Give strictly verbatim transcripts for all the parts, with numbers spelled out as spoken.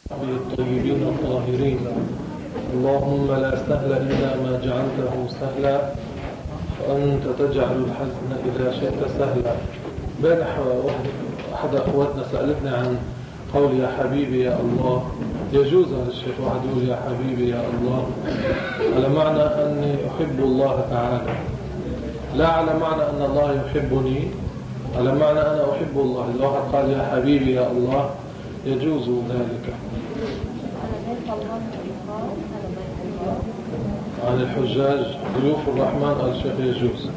الطيبين الطاهرين. اللهم لا سهل إلا ما جعلته سهلا وأنت تجعل الحزن إذا شئت سهلا. بارح أحد أخواتنا سألتني عن قول يا حبيبي يا الله. يجوز على الشيخ واحد يقول يا حبيبي يا الله على معنى أني أحب الله تعالى، لا على معنى أن الله يحبني، على معنى أنا أحب الله. إذا واحد قال يا حبيبي يا الله يجوز ذلك. عن الحجاج ضيوف الرحمن قال الشيخ يجوز.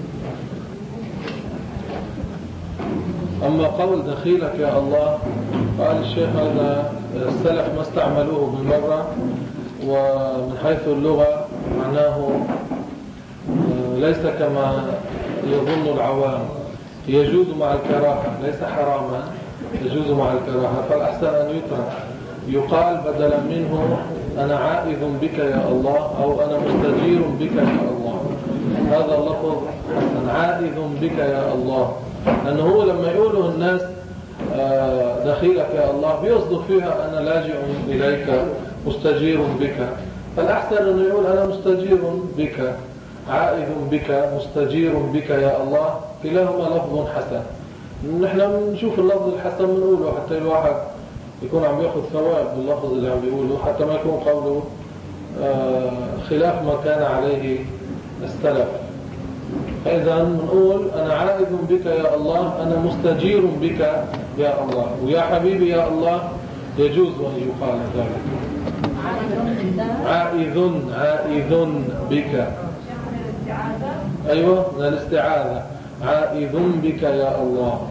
أما قول دخيلك يا الله قال الشيخ هذا السلف ما استعملوه بالمرة، ومن حيث اللغة معناه ليس كما يظن العوام، يجوز مع الكراهة، ليس حراما، يجوز مع الكراهة، فالأحسن أن يترك. يقال بدلا منه أنا عائذ بك يا الله أو أنا مستجير بك يا الله. هذا اللفظ حسن، عائذ بك يا الله، لأنه هو لما يقوله الناس دخيلك يا الله بيصدق فيها أنا لاجئ إليك مستجير بك، فالأحسن أنه يقول أنا مستجير بك، عائذ بك، مستجير بك يا الله، كلاهما لفظ حسن. نحن نشوف اللفظ الحسن بنقوله حتى الواحد يكون عم ياخذ ثواب باللفظ اللي عم بيقوله، حتى ما يكون قوله خلاف ما كان عليه السلف. فإذا نقول أنا عائذ بك يا الله، أنا مستجير بك يا الله، ويا حبيبي يا الله يجوز أن يقال ذلك. عائذ عائذ بك، أيوة من الاستعاذة، عائذ بك يا الله.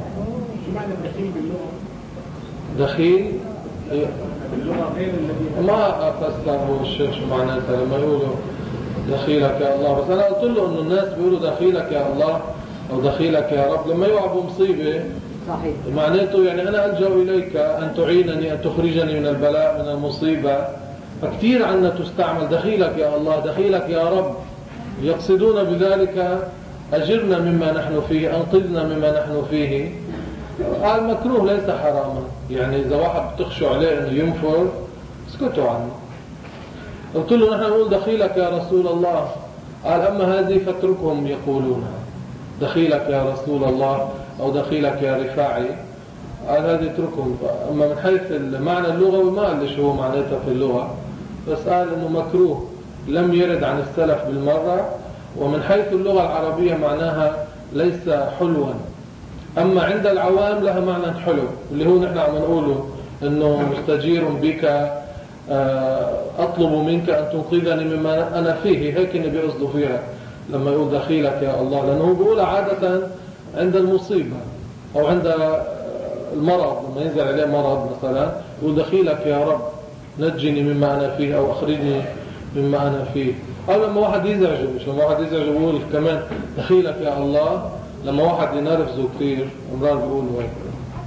دخيل باللغة غير الذي ما أفسره الشيخ شو معناتها لما يقولوا دخيلك يا الله. بس أنا قلت له إنه الناس بيقولوا دخيلك يا الله أو دخيلك يا رب لما يقعوا بمصيبة، صحيح، معناته يعني أنا ألجأ إليك أن تعينني، أن تخرجني من البلاء، من المصيبة. فكتير عنا تستعمل دخيلك يا الله، دخيلك يا رب، يقصدون بذلك أجرنا مما نحن فيه، أنقذنا مما نحن فيه. قال مكروه ليس حراما، يعني إذا واحد بتخشوا عليه أنه ينفر اسكتوا عنه. قلت له نحن نقول دخيلك يا رسول الله، قال أما هذه فاتركهم يقولونها، دخيلك يا رسول الله أو دخيلك يا رفاعي، قال هذه اتركهم. أما من حيث المعنى اللغوي ما قال لي شو هو معناتها في اللغة، بس قال إنه مكروه لم يرد عن السلف بالمرة، ومن حيث اللغة العربية معناها ليس حلوا، أما عند العوام لها معنى حلو، اللي هو نحن عم نقوله إنه مستجير بك، أطلب منك أن تنقذني مما أنا فيه، هيك اللي بيقصدوا فيها لما يقول دخيلك يا الله، لأنه بيقول عادة عند المصيبة أو عند المرض، لما ينزل عليه مرض مثلا يقول دخيلك يا رب نجني مما أنا فيه أو أخرجني مما أنا فيه. أو لما واحد يزعجه، مش لما واحد يزعجه يقول كمان دخيلك يا الله، لما واحد ينرفزه كثير امرار بيقولوا هيك.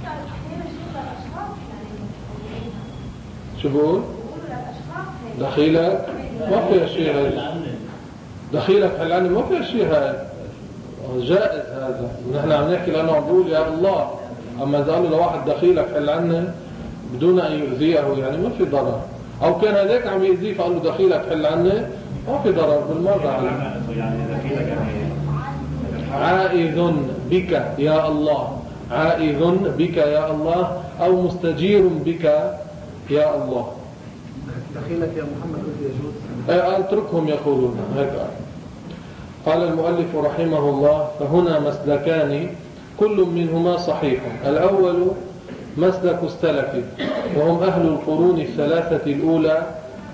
شو بقول؟ دخيلك ما فيها شيء هذا، دخيلك حلعني ما فيها شيء هذا، جائز هذا. نحن عم نحكي لأنه عم بقول يا الله، أما إذا قالوا لواحد دخيلك حلعني بدون أن يؤذيه يعني ما في ضرر، أو كان هذاك عم يؤذيه فقال له دخيلك حلعني ما في ضرر بالمرة عليه. عائذ بك يا الله، عائذ بك يا الله أو مستجير بك يا الله. دخيلك يا محمد يجوز؟ قال اتركهم يقولون هيك. قال المؤلف رحمه الله فهنا مسلكان كل منهما صحيح. الأول مسلك السلف وهم أهل القرون الثلاثة الأولى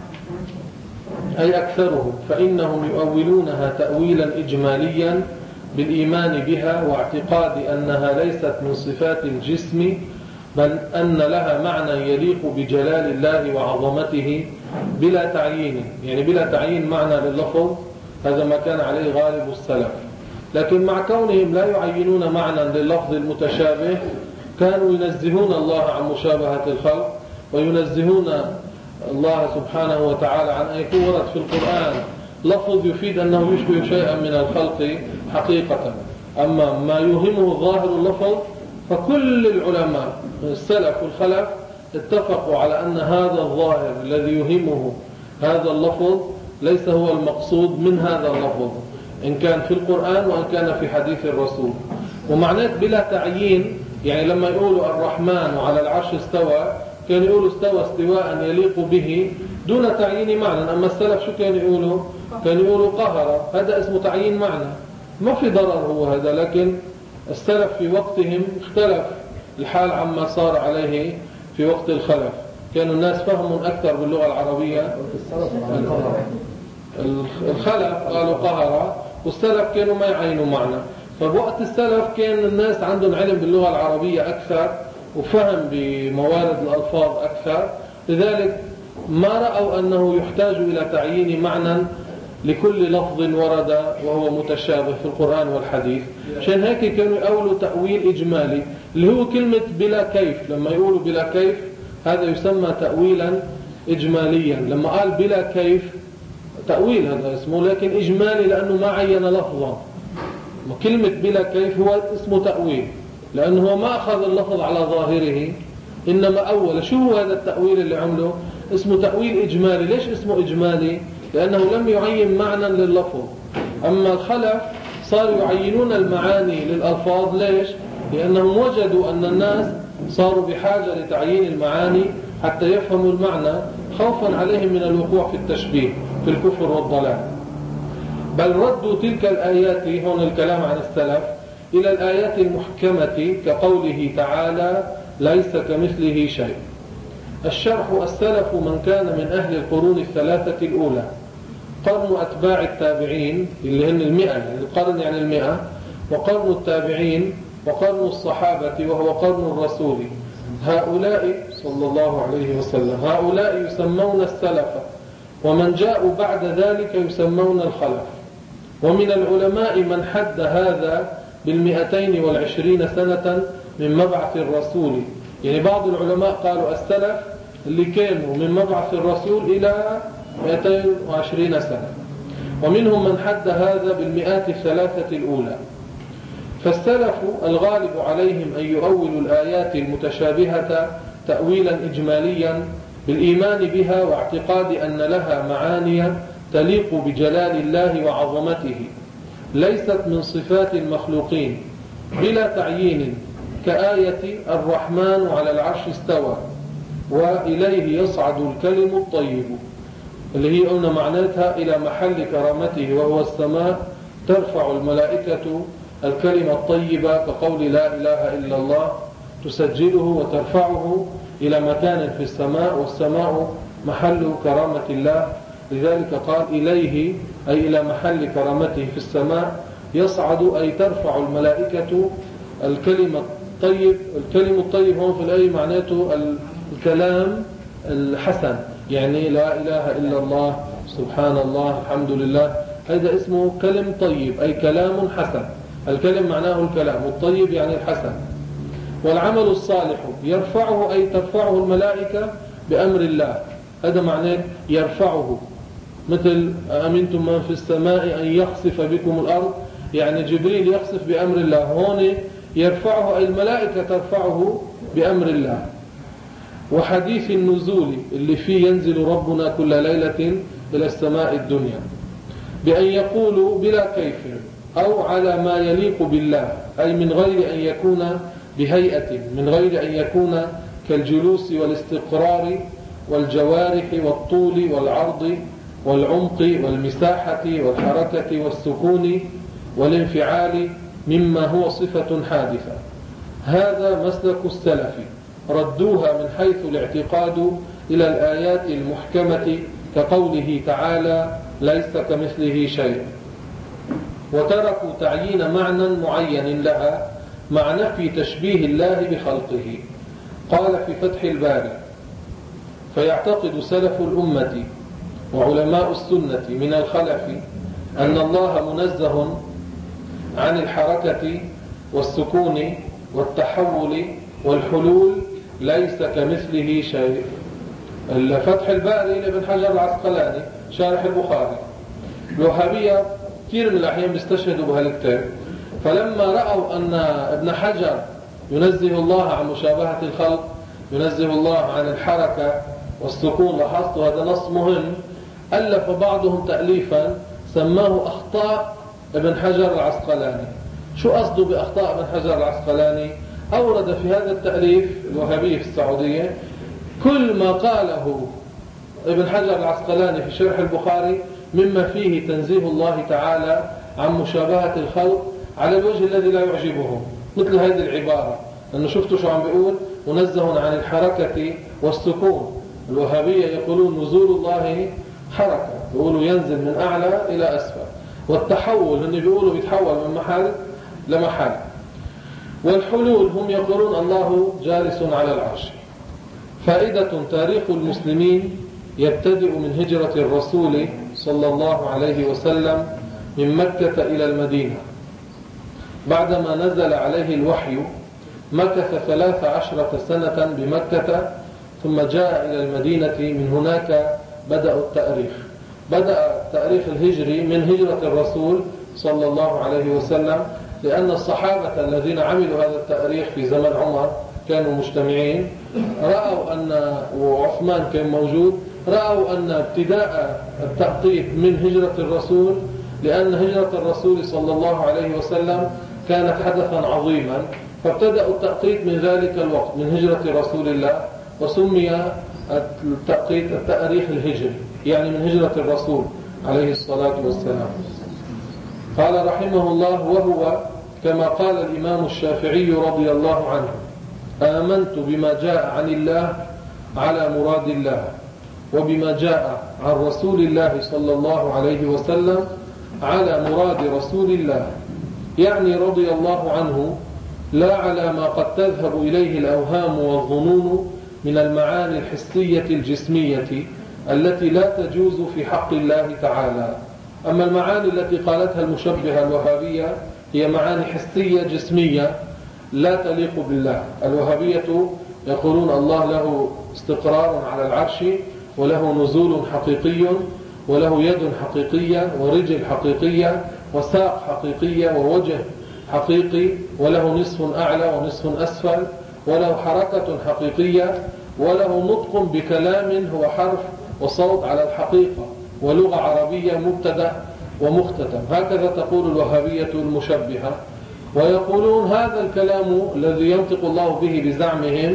أي أكثرهم، فإنهم يؤولونها تأويلا إجماليا بالإيمان بها واعتقاد أنها ليست من صفات الجسم، بل أن لها معنى يليق بجلال الله وعظمته بلا تعيين، يعني بلا تعيين معنى لللفظ، هذا ما كان عليه غالب السلف. لكن مع كونهم لا يعينون معنى لللفظ المتشابه كانوا ينزهون الله عن مشابهة الخلق، وينزهون الله سبحانه وتعالى عن أن يكون ورد في القرآن لفظ يفيد أنه يشبه شيئا من الخلق حقيقة. أما ما يوهمه ظاهر اللفظ فكل العلماء السلف والخلف اتفقوا على أن هذا الظاهر الذي يهمه هذا اللفظ ليس هو المقصود من هذا اللفظ، إن كان في القرآن وإن كان في حديث الرسول. ومعنات بلا تعيين، يعني لما يقولوا الرحمن وعلى العرش استوى، كانوا يقولوا استوى استواء يليق به دون تعيين معنى. أما السلف شو كانوا يقولوا؟ كانوا يقولوا قهر، هذا اسمه تعيين معنى، ما في ضرر هو هذا. لكن السلف في وقتهم اختلف الحال عما صار عليه في وقت الخلف، كانوا الناس فهموا أكثر باللغة العربية. الخلف قالوا قهر، والسلف كانوا ما يعينوا معنى. فبوقت السلف كان الناس عندهم علم باللغة العربية أكثر وفهم بموارد الألفاظ أكثر، لذلك ما رأوا أنه يحتاج إلى تعيين معنى لكل لفظ ورد وهو متشابه في القرآن والحديث. عشان هيك كانوا يقولوا تأويل إجمالي اللي هو كلمة بلا كيف. لما يقولوا بلا كيف هذا يسمى تأويلا إجماليا. لما قال بلا كيف تأويل هذا اسمه، لكن إجمالي لأنه ما عين لفظا. كلمة بلا كيف هو اسمه تأويل، لأنه ما أخذ اللفظ على ظاهره إنما أول. شو هو هذا التأويل اللي عمله؟ اسمه تأويل إجمالي. ليش اسمه إجمالي؟ لأنه لم يعين معنى لللفظ. أما الخلف صاروا يعينون المعاني للألفاظ. ليش؟ لأنهم وجدوا أن الناس صاروا بحاجة لتعيين المعاني حتى يفهموا المعنى، خوفا عليهم من الوقوع في التشبيه في الكفر والضلال. بل ردوا تلك الآيات، هون الكلام عن السلف، إلى الآيات المحكمة كقوله تعالى ليس كمثله شيء. الشرح: السلف من كان من أهل القرون الثلاثة الأولى، قرن أتباع التابعين اللي هن المئة، القرن يعني المئة، وقرن التابعين، وقرن الصحابة وهو قرن الرسول. هؤلاء صلى الله عليه وسلم هؤلاء يسمون السلف، ومن جاءوا بعد ذلك يسمون الخلف. ومن العلماء من حد هذا بالمئتين والعشرين سنة من مبعث الرسول. يعني بعض العلماء قالوا السلف اللي كانوا من مبعث الرسول إلى مئتين وعشرين سنة، ومنهم من حد هذا بالمئات الثلاثة الأولى. فالسلف الغالب عليهم أن يؤولوا الآيات المتشابهة تأويلا إجماليا بالإيمان بها واعتقاد أن لها معاني تليق بجلال الله وعظمته، ليست من صفات المخلوقين، بلا تعيين، كآية الرحمن على العرش استوى وإليه يصعد الكلم الطيب، اللي هي قلنا معناتها إلى محل كرامته وهو السماء، ترفع الملائكة الكلمة الطيبة كقول لا إله إلا الله، تسجله وترفعه إلى مكان في السماء، والسماء محل كرامة الله. لذلك قال إليه أي إلى محل كرامته في السماء، يصعد أي ترفع الملائكة الكلمة الطيب. الكلم الطيب هون في الآية معناته الكلام الحسن، يعني لا إله إلا الله، سبحان الله، الحمد لله، هذا اسمه كلم طيب أي كلام حسن. الكلم معناه الكلام، والطيب يعني الحسن. والعمل الصالح يرفعه أي ترفعه الملائكة بأمر الله، هذا معناه يرفعه. مثل أمنتم من في السماء أن يخسف بكم الأرض، يعني جبريل يخسف بأمر الله. هون يرفعه أي الملائكة ترفعه بأمر الله. وحديث النزول اللي فيه ينزل ربنا كل ليلة إلى السماء الدنيا، بأن يقولوا بلا كيف أو على ما يليق بالله، أي من غير أن يكون بهيئة، من غير أن يكون كالجلوس والاستقرار والجوارح والطول والعرض والعمق والمساحة والحركة والسكون والانفعال مما هو صفة حادثة. هذا مسلك السلف، ردوها من حيث الاعتقاد إلى الآيات المحكمة كقوله تعالى ليس كمثله شيء، وتركوا تعيين معنى معين لها مع نفي تشبيه الله بخلقه. قال في فتح الباري: فيعتقد سلف الأمة وعلماء السنة من الخلف أن الله منزه عن الحركة والسكون والتحول والحلول، ليس كمثله شيء. فتح الباري لابن حجر العسقلاني شارح البخاري. الوهابية كثير من الأحيان بيستشهدوا بهالكتاب، فلما رأوا أن ابن حجر ينزه الله عن مشابهة الخلق ينزه الله عن الحركة والسكون. لاحظتوا هذا نص مهم. ألف بعضهم تأليفا سماه أخطاء ابن حجر العسقلاني. شو قصده بأخطاء ابن حجر العسقلاني؟ أورد في هذا التأليف الوهابية في السعودية كل ما قاله ابن حجر العسقلاني في شرح البخاري مما فيه تنزيه الله تعالى عن مشابهة الخلق على الوجه الذي لا يعجبهم، مثل هذه العبارة. لأنه شفتوا شو عم بيقول؟ منزه عن الحركة والسكون. الوهابية يقولون نزول الله حركة، يقولوا ينزل من أعلى إلى أسفل. والتحول هم بيقولوا بيتحول من محل لمحل. والحلول هم يقولون الله جالس على العرش. فائدة: تاريخ المسلمين يبتدئ من هجرة الرسول صلى الله عليه وسلم من مكة إلى المدينة. بعدما نزل عليه الوحي مكث ثلاث عشرة سنة بمكة، ثم جاء إلى المدينة. من هناك بدأ التاريخ. بدأ التاريخ الهجري من هجرة الرسول صلى الله عليه وسلم، لأن الصحابة الذين عملوا هذا التاريخ في زمن عمر كانوا مجتمعين، رأوا أن وعثمان كان موجود، رأوا أن ابتداء التأقيت من هجرة الرسول، لأن هجرة الرسول صلى الله عليه وسلم كانت حدثا عظيما، فابتدأوا التأقيت من ذلك الوقت من هجرة رسول الله، وسمي التأقيت التاريخ الهجري، يعني من هجرة الرسول عليه الصلاة والسلام. قال رحمه الله: وهو كما قال الإمام الشافعي رضي الله عنه: آمنت بما جاء عن الله على مراد الله، وبما جاء عن رسول الله صلى الله عليه وسلم على مراد رسول الله، يعني رضي الله عنه، لا على ما قد تذهب إليه الأوهام والظنون من المعاني الحسية الجسمية التي لا تجوز في حق الله تعالى. أما المعاني التي قالتها المشبهة الوهابية هي معاني حسية جسمية لا تليق بالله. الوهابية يقولون الله له استقرار على العرش، وله نزول حقيقي، وله يد حقيقية، ورجل حقيقية، وساق حقيقية، ووجه حقيقي، وله نصف أعلى ونصف أسفل، وله حركة حقيقية، وله نطق بكلام هو حرف وصوت على الحقيقة، ولغة عربية مبتدأ ومختتم. هكذا تقول الوهابية المشبهة. ويقولون هذا الكلام الذي ينطق الله به بزعمهم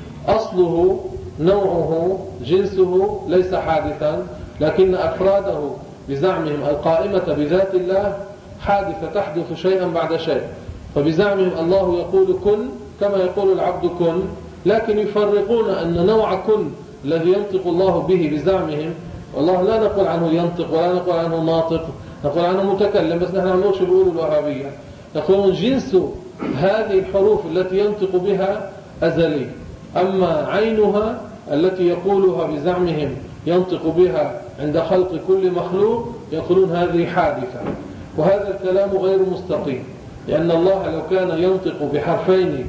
أصله نوعه جنسه ليس حادثا، لكن أفراده بزعمهم القائمة بذات الله حادثة تحدث شيئا بعد شيء. فبزعمهم الله يقول كن كما يقول العبد كن، لكن يفرقون أن نوع كن الذي ينطق الله به بزعمهم، والله لا نقول عنه ينطق ولا نقول عنه ناطق، نقول عنه متكلم، بس نحن نقول شو بيقولوا الوهابية، يقولون جنس هذه الحروف التي ينطق بها أزلي، أما عينها التي يقولها بزعمهم ينطق بها عند خلق كل مخلوق يقولون هذه حادثة. وهذا الكلام غير مستقيم، لأن الله لو كان ينطق بحرفين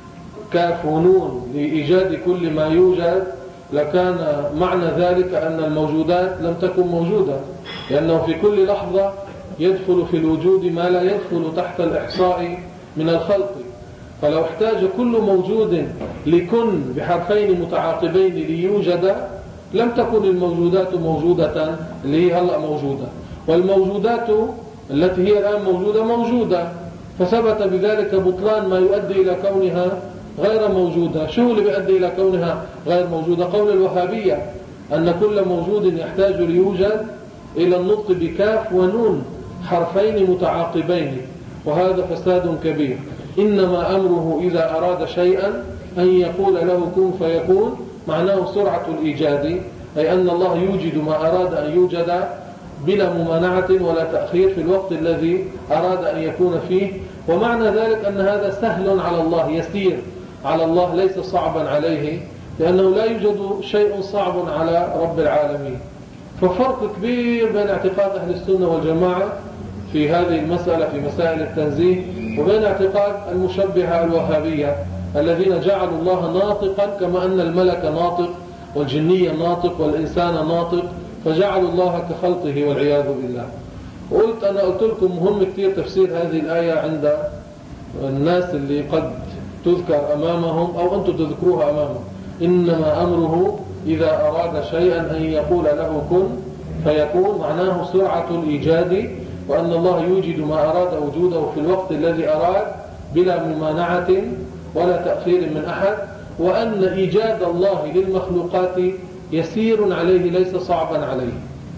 كاف ونون لإيجاد كل ما يوجد لكان معنى ذلك أن الموجودات لم تكن موجودة، لأنه في كل لحظة يدخل في الوجود ما لا يدخل تحت الإحصاء من الخلق. فلو احتاج كل موجود لكن بحرفين متعاقبين ليوجد لم تكن الموجودات موجودة اللي هي هلأ موجودة، والموجودات التي هي الآن موجودة موجودة، فثبت بذلك بطلان ما يؤدي إلى كونها غير موجودة. شو اللي بيؤدي إلى كونها غير موجودة؟ قول الوهابية أن كل موجود يحتاج ليوجد إلى النطق بكاف ونون حرفين متعاقبين، وهذا فساد كبير. إنما أمره إذا أراد شيئا أن يقول له كن فيكون، معناه سرعة الإيجاد، أي أن الله يوجد ما أراد أن يوجد بلا ممانعة ولا تأخير في الوقت الذي أراد أن يكون فيه. ومعنى ذلك أن هذا سهل على الله، يسير على الله، ليس صعبا عليه، لأنه لا يوجد شيء صعب على رب العالمين. ففرق كبير بين اعتقاد أهل السنة والجماعة في هذه المسألة في مسائل التنزيه وبين اعتقاد المشبهة الوهابية الذين جعلوا الله ناطقا كما أن الملك ناطق والجنية ناطق والإنسان ناطق، فجعلوا الله كخلقه والعياذ بالله. وقلت أنا قلت لكم مهم كتير تفسير هذه الآية عند الناس اللي قد تذكر أمامهم أو أنتم تذكروها أمامهم. إنما أمره إذا أراد شيئا أن يقول له كن فيكون، معناه سرعة الإيجاد، وأن الله يوجد ما أراد وجوده في الوقت الذي أراد بلا ممانعة ولا تأخير من أحد، وأن إيجاد الله للمخلوقات يسير عليه ليس صعبا عليه.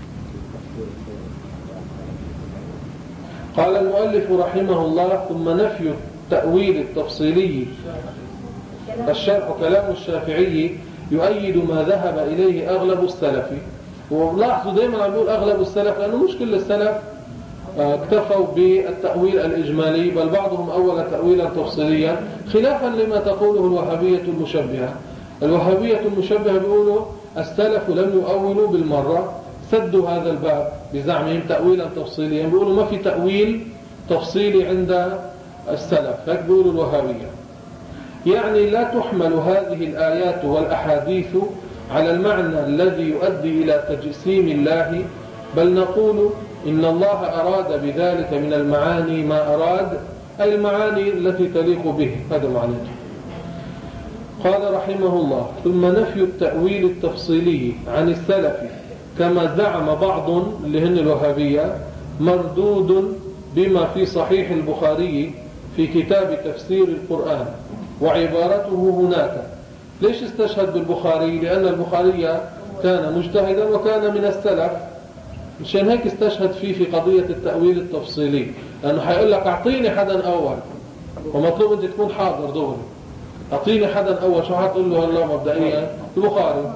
قال المؤلف رحمه الله: ثم نفي التأويل التفصيلي. الشرح كلام الشافعي يؤيد ما ذهب إليه أغلب السلف. ولاحظوا دائما عم يقول أغلب السلف لأنه مش كل السلف اكتفوا بالتأويل الإجمالي، بل بعضهم أول تأويلا تفصيليا، خلافا لما تقوله الوهابية المشبهة. الوهابية المشبهة بيقولوا السلف لم يؤولوا بالمرة، سدوا هذا الباب بزعمهم تأويلا تفصيليا، بيقولوا ما في تأويل تفصيلي عند السلف، هيك بيقولوا الوهابية. يعني لا تحمل هذه الآيات والأحاديث على المعنى الذي يؤدي إلى تجسيم الله، بل نقول إن الله أراد بذلك من المعاني ما أراد، أي المعاني التي تليق به. هذا معناته. قال رحمه الله: ثم نفي التأويل التفصيلي عن السلف كما زعم بعض اللي هن الوهابية مردود بما في صحيح البخاري في كتاب تفسير القرآن وعبارته هناك. ليش استشهد بالبخاري؟ لأن البخاري كان مجتهدا وكان من السلف، مشان هيك استشهد فيه في قضية التأويل التفصيلي، لأنه حيقول لك أعطيني حدا أول، ومطلوب أنت تكون حاضر دغري. أعطيني حدا أول، شو حتقول له؟ هلا مبدئيا البخاري.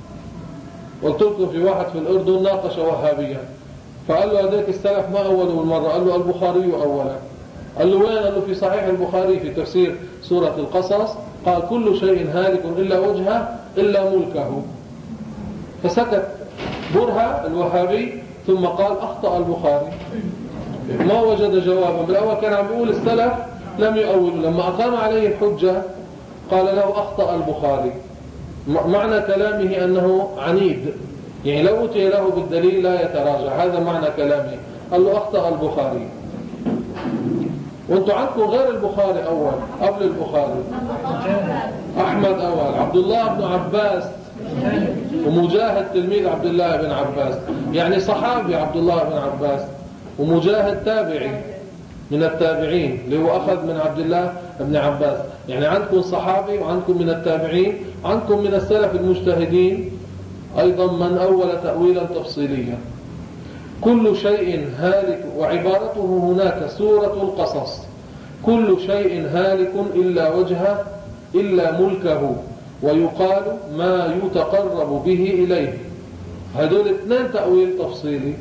قلت لكم في واحد في الأردن ناقش وهابيا، فقال له هذاك السلف ما أولوا المرة، قال له البخاري أولا. قال له وين؟ قال له في صحيح البخاري في تفسير سورة القصص، قال كل شيء هالك إلا وجهه إلا ملكه. فسكت برهة الوهابي، ثم قال أخطأ البخاري. ما وجد جوابا. بالأول كان عم يقول السلف لم يؤولوا، لما أقام عليه الحجة قال له أخطأ البخاري. معنى كلامه أنه عنيد، يعني لو أتي له بالدليل لا يتراجع، هذا معنى كلامه. قال له أخطأ البخاري. وانتوا عندكم غير البخاري أول، قبل البخاري أحمد أول، عبد الله بن عباس، ومجاهد تلميذ عبد الله بن عباس، يعني صحابي عبد الله بن عباس، ومجاهد تابعي من التابعين اللي هو أخذ من عبد الله بن عباس. يعني عندكم صحابي وعندكم من التابعين، عندكم من السلف المجتهدين أيضا من أول تأويلا تفصيليا. كل شيء هالك، وعبارته هناك سورة القصص: كل شيء هالك إلا وجهه إلا ملكه، ويقال ما يتقرب به إليه. هذول اثنين تأويل تفصيلي،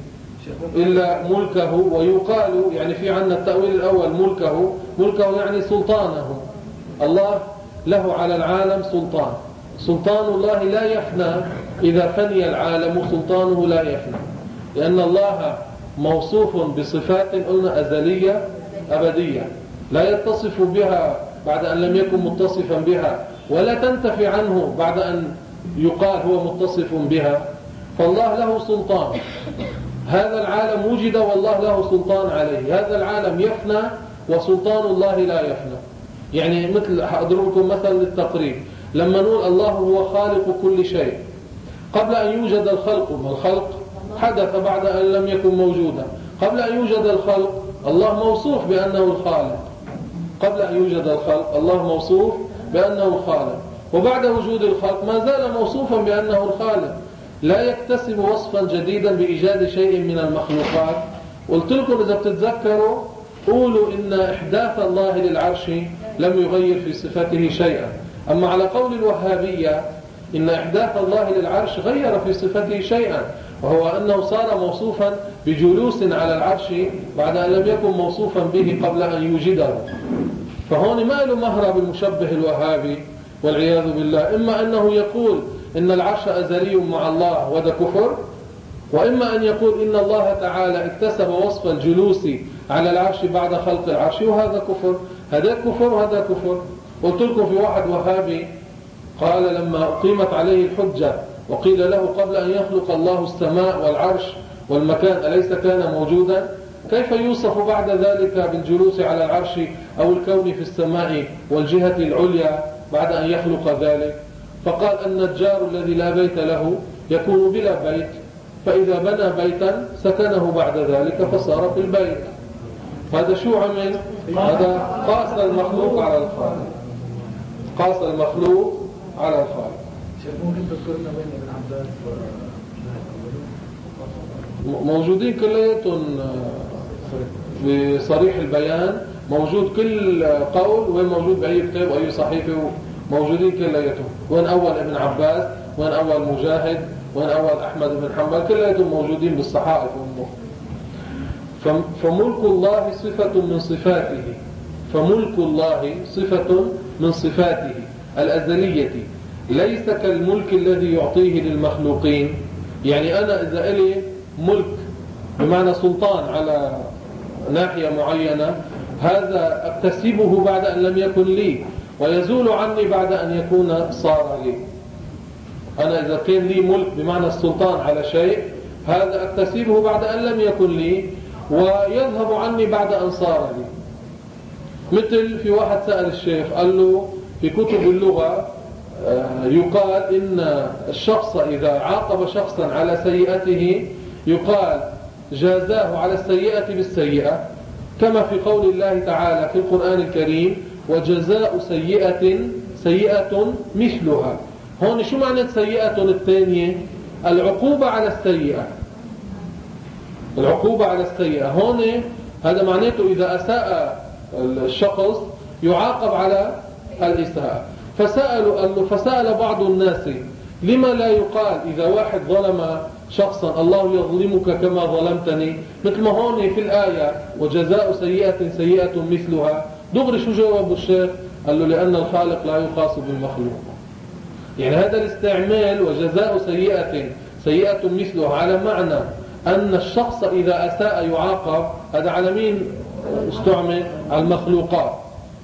إلا ملكه ويقال، يعني في عنا التأويل الأول ملكه، ملكه يعني سلطانه. الله له على العالم سلطان، سلطان الله لا يفنى، إذا فني العالم سلطانه لا يفنى، لأن الله موصوف بصفات قلنا أزلية أبدية لا يتصف بها بعد أن لم يكن متصفا بها، ولا تنتفي عنه بعد أن يقال هو متصف بها. فالله له سلطان، هذا العالم وجد والله له سلطان عليه. هذا العالم يفنى وسلطان الله لا يفنى. يعني مثل أضرب لكم مثل للتقريب، لما نقول الله هو خالق كل شيء، قبل أن يوجد الخلق، ما الخلق حدث بعد أن لم يكن موجودا. قبل أن يوجد الخلق الله موصوف بأنه الخالق، قبل أن يوجد الخلق الله موصوف بأنه الخالق، وبعد وجود الخلق ما زال موصوفا بأنه الخالق، لا يكتسب وصفا جديدا بإيجاد شيء من المخلوقات. قلت لكم إذا بتتذكروا قولوا إن إحداث الله للعرش لم يغير في صفته شيئا. أما على قول الوهابية إن إحداث الله للعرش غير في صفته شيئا، وهو أنه صار موصوفا بجلوس على العرش بعد أن لم يكن موصوفا به قبل أن يوجده. فهون ما له مهرب المشبه الوهابي والعياذ بالله، إما أنه يقول إن العرش أزلي مع الله وده كفر، وإما أن يقول إن الله تعالى اكتسب وصف الجلوس على العرش بعد خلق العرش، وهذا كفر. هذا كفر وهذا كفر. قلت لكم في واحد وهابي قال لما أقيمت عليه الحجة وقيل له قبل أن يخلق الله السماء والعرش والمكان أليس كان موجودا؟ كيف يوصف بعد ذلك بالجلوس على العرش أو الكون في السماء والجهة العليا بعد أن يخلق ذلك؟ فقال النجار الذي لا بيت له يكون بلا بيت، فإذا بنى بيتا سكنه بعد ذلك فصار في البيت. هذا شو عمل؟ هذا قاس المخلوق على الخالق، قاس المخلوق على الخالق. ممكن تذكرنا بين ابن عباس موجودين كلياتهم بصريح البيان، موجود كل قول، وين موجود بأي كتاب وأي صحيفة، موجودين كلياتهم. وين أول ابن عباس، وين أول مجاهد، وين أول أحمد بن حنبل، كلياتهم موجودين بالصحائف والمخ. فملك الله صفة من صفاته، فملك الله صفة من صفاته الأزلية، ليس كالملك الذي يعطيه للمخلوقين. يعني أنا إذا إلي ملك بمعنى سلطان على ناحية معينة، هذا أكتسبه بعد أن لم يكن لي، ويزول عني بعد أن يكون صار لي. أنا إذا كان لي ملك بمعنى السلطان على شيء، هذا أكتسبه بعد أن لم يكن لي، ويذهب عني بعد أن صار لي. مثل في واحد سأل الشيخ قال له في كتب اللغة يقال إن الشخص إذا عاقب شخصا على سيئته يقال جازاه على السيئة بالسيئة، كما في قول الله تعالى في القرآن الكريم وجزاء سيئة سيئة مثلها. هون شو معنى سيئة الثانية؟ العقوبة على السيئة، العقوبة على السيئة. هون هذا معناته إذا أساء الشخص يعاقب على الإساءة. فسألوا قال له فسأل بعض الناس لما لا يقال إذا واحد ظلم شخصا الله يظلمك كما ظلمتني، مثل ما هون في الآية وجزاء سيئة سيئة مثلها. دغري شو جواب الشيخ؟ قال له لأن الخالق لا يقاس بالمخلوق. يعني هذا الاستعمال وجزاء سيئة سيئة مثلها على معنى أن الشخص إذا أساء يعاقب، هذا على مين استعمل؟ على المخلوقات.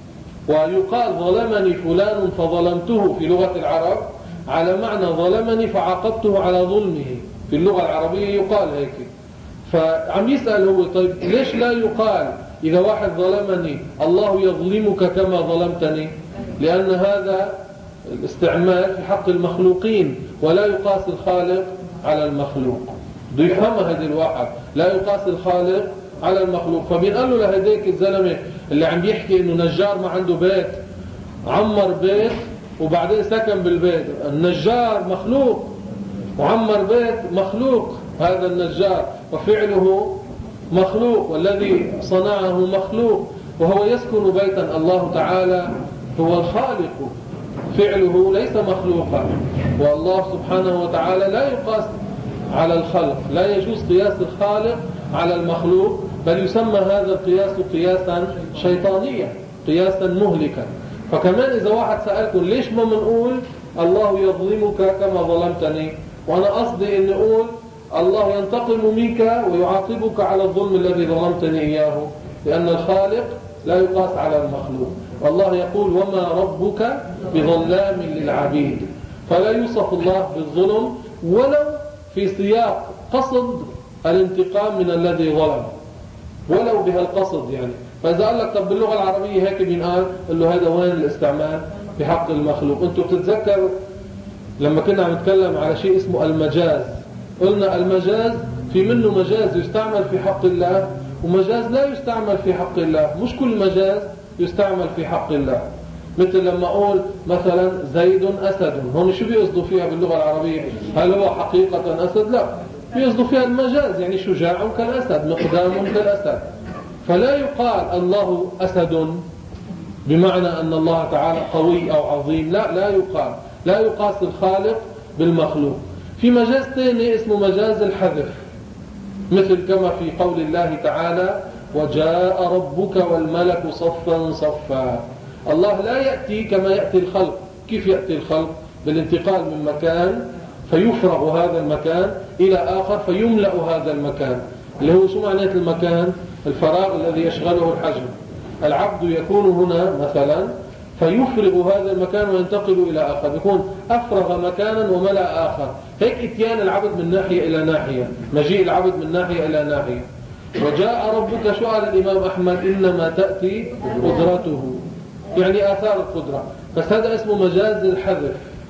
ويقال ظلمني فلان فظلمته في لغة العرب على معنى ظلمني فعاقبته على ظلمه، في اللغة العربية يقال هيك. فعم يسأل هو طيب ليش لا يقال إذا واحد ظلمني الله يظلمك كما ظلمتني؟ لأن هذا الاستعمال في حق المخلوقين، ولا يقاس الخالق على المخلوق. بده يفهمها هذا الواحد، لا يقاس الخالق على المخلوق. فبينقال له لهديك الزلمة اللي عم بيحكي انه نجار ما عنده بيت، عمر بيت وبعدين سكن بالبيت. النجار مخلوق وعمر بيت مخلوق، هذا النجار وفعله مخلوق، والذي صنعه مخلوق، وهو يسكن بيتا الله تعالى هو الخالق، فعله ليس مخلوقا. والله سبحانه وتعالى لا يقاس على الخلق، لا يجوز قياس الخالق على المخلوق، بل يسمى هذا القياس قياسا شيطانيا، قياسا مهلكا. فكمان إذا واحد سألكم ليش ما منقول الله يظلمك كما ظلمتني، وأنا قصدي أن أقول الله ينتقم منك ويعاقبك على الظلم الذي ظلمتني إياه، لأن الخالق لا يقاس على المخلوق. والله يقول وما ربك بظلام للعبيد، فلا يوصف الله بالظلم ولو في سياق قصد الانتقام من الذي ظلم، ولو بها القصد يعني. فإذا قال لك طب باللغة العربية هيك بينقال، قال له هذا وين الاستعمال في حق المخلوق؟ انتم بتتذكروا لما كنا عم نتكلم على شيء اسمه المجاز، قلنا المجاز في منه مجاز يستعمل في حق الله ومجاز لا يستعمل في حق الله. مش كل مجاز يستعمل في حق الله. مثل لما أقول مثلا زيد أسد، هون شو بيقصدوا فيها باللغة العربية؟ هل هو حقيقة أسد؟ لا، بيقصدوا فيها المجاز، يعني شجاع كالأسد، مقدام كالأسد. فلا يقال الله أسد بمعنى أن الله تعالى قوي أو عظيم، لا لا يقال، لا يقاس الخالق بالمخلوق. في مجاز ثاني اسمه مجاز الحذف، مثل كما في قول الله تعالى وجاء ربك والملك صفا صفا. الله لا يأتي كما يأتي الخلق. كيف يأتي الخلق؟ بالانتقال من مكان فيفرغ هذا المكان إلى آخر فيملأ هذا المكان، اللي هو شو معنى المكان؟ الفراغ الذي يشغله الحجم. العبد يكون هنا مثلا فيفرغ هذا المكان وينتقل إلى آخر، يكون أفرغ مكانا وملأ آخر. هيك اتيان العبد من ناحية إلى ناحية، مجيء العبد من ناحية إلى ناحية. وجاء ربك، شو قال الإمام أحمد؟ إنما تأتي قدرته، يعني آثار القدرة. بس هذا اسمه مجاز الحذف،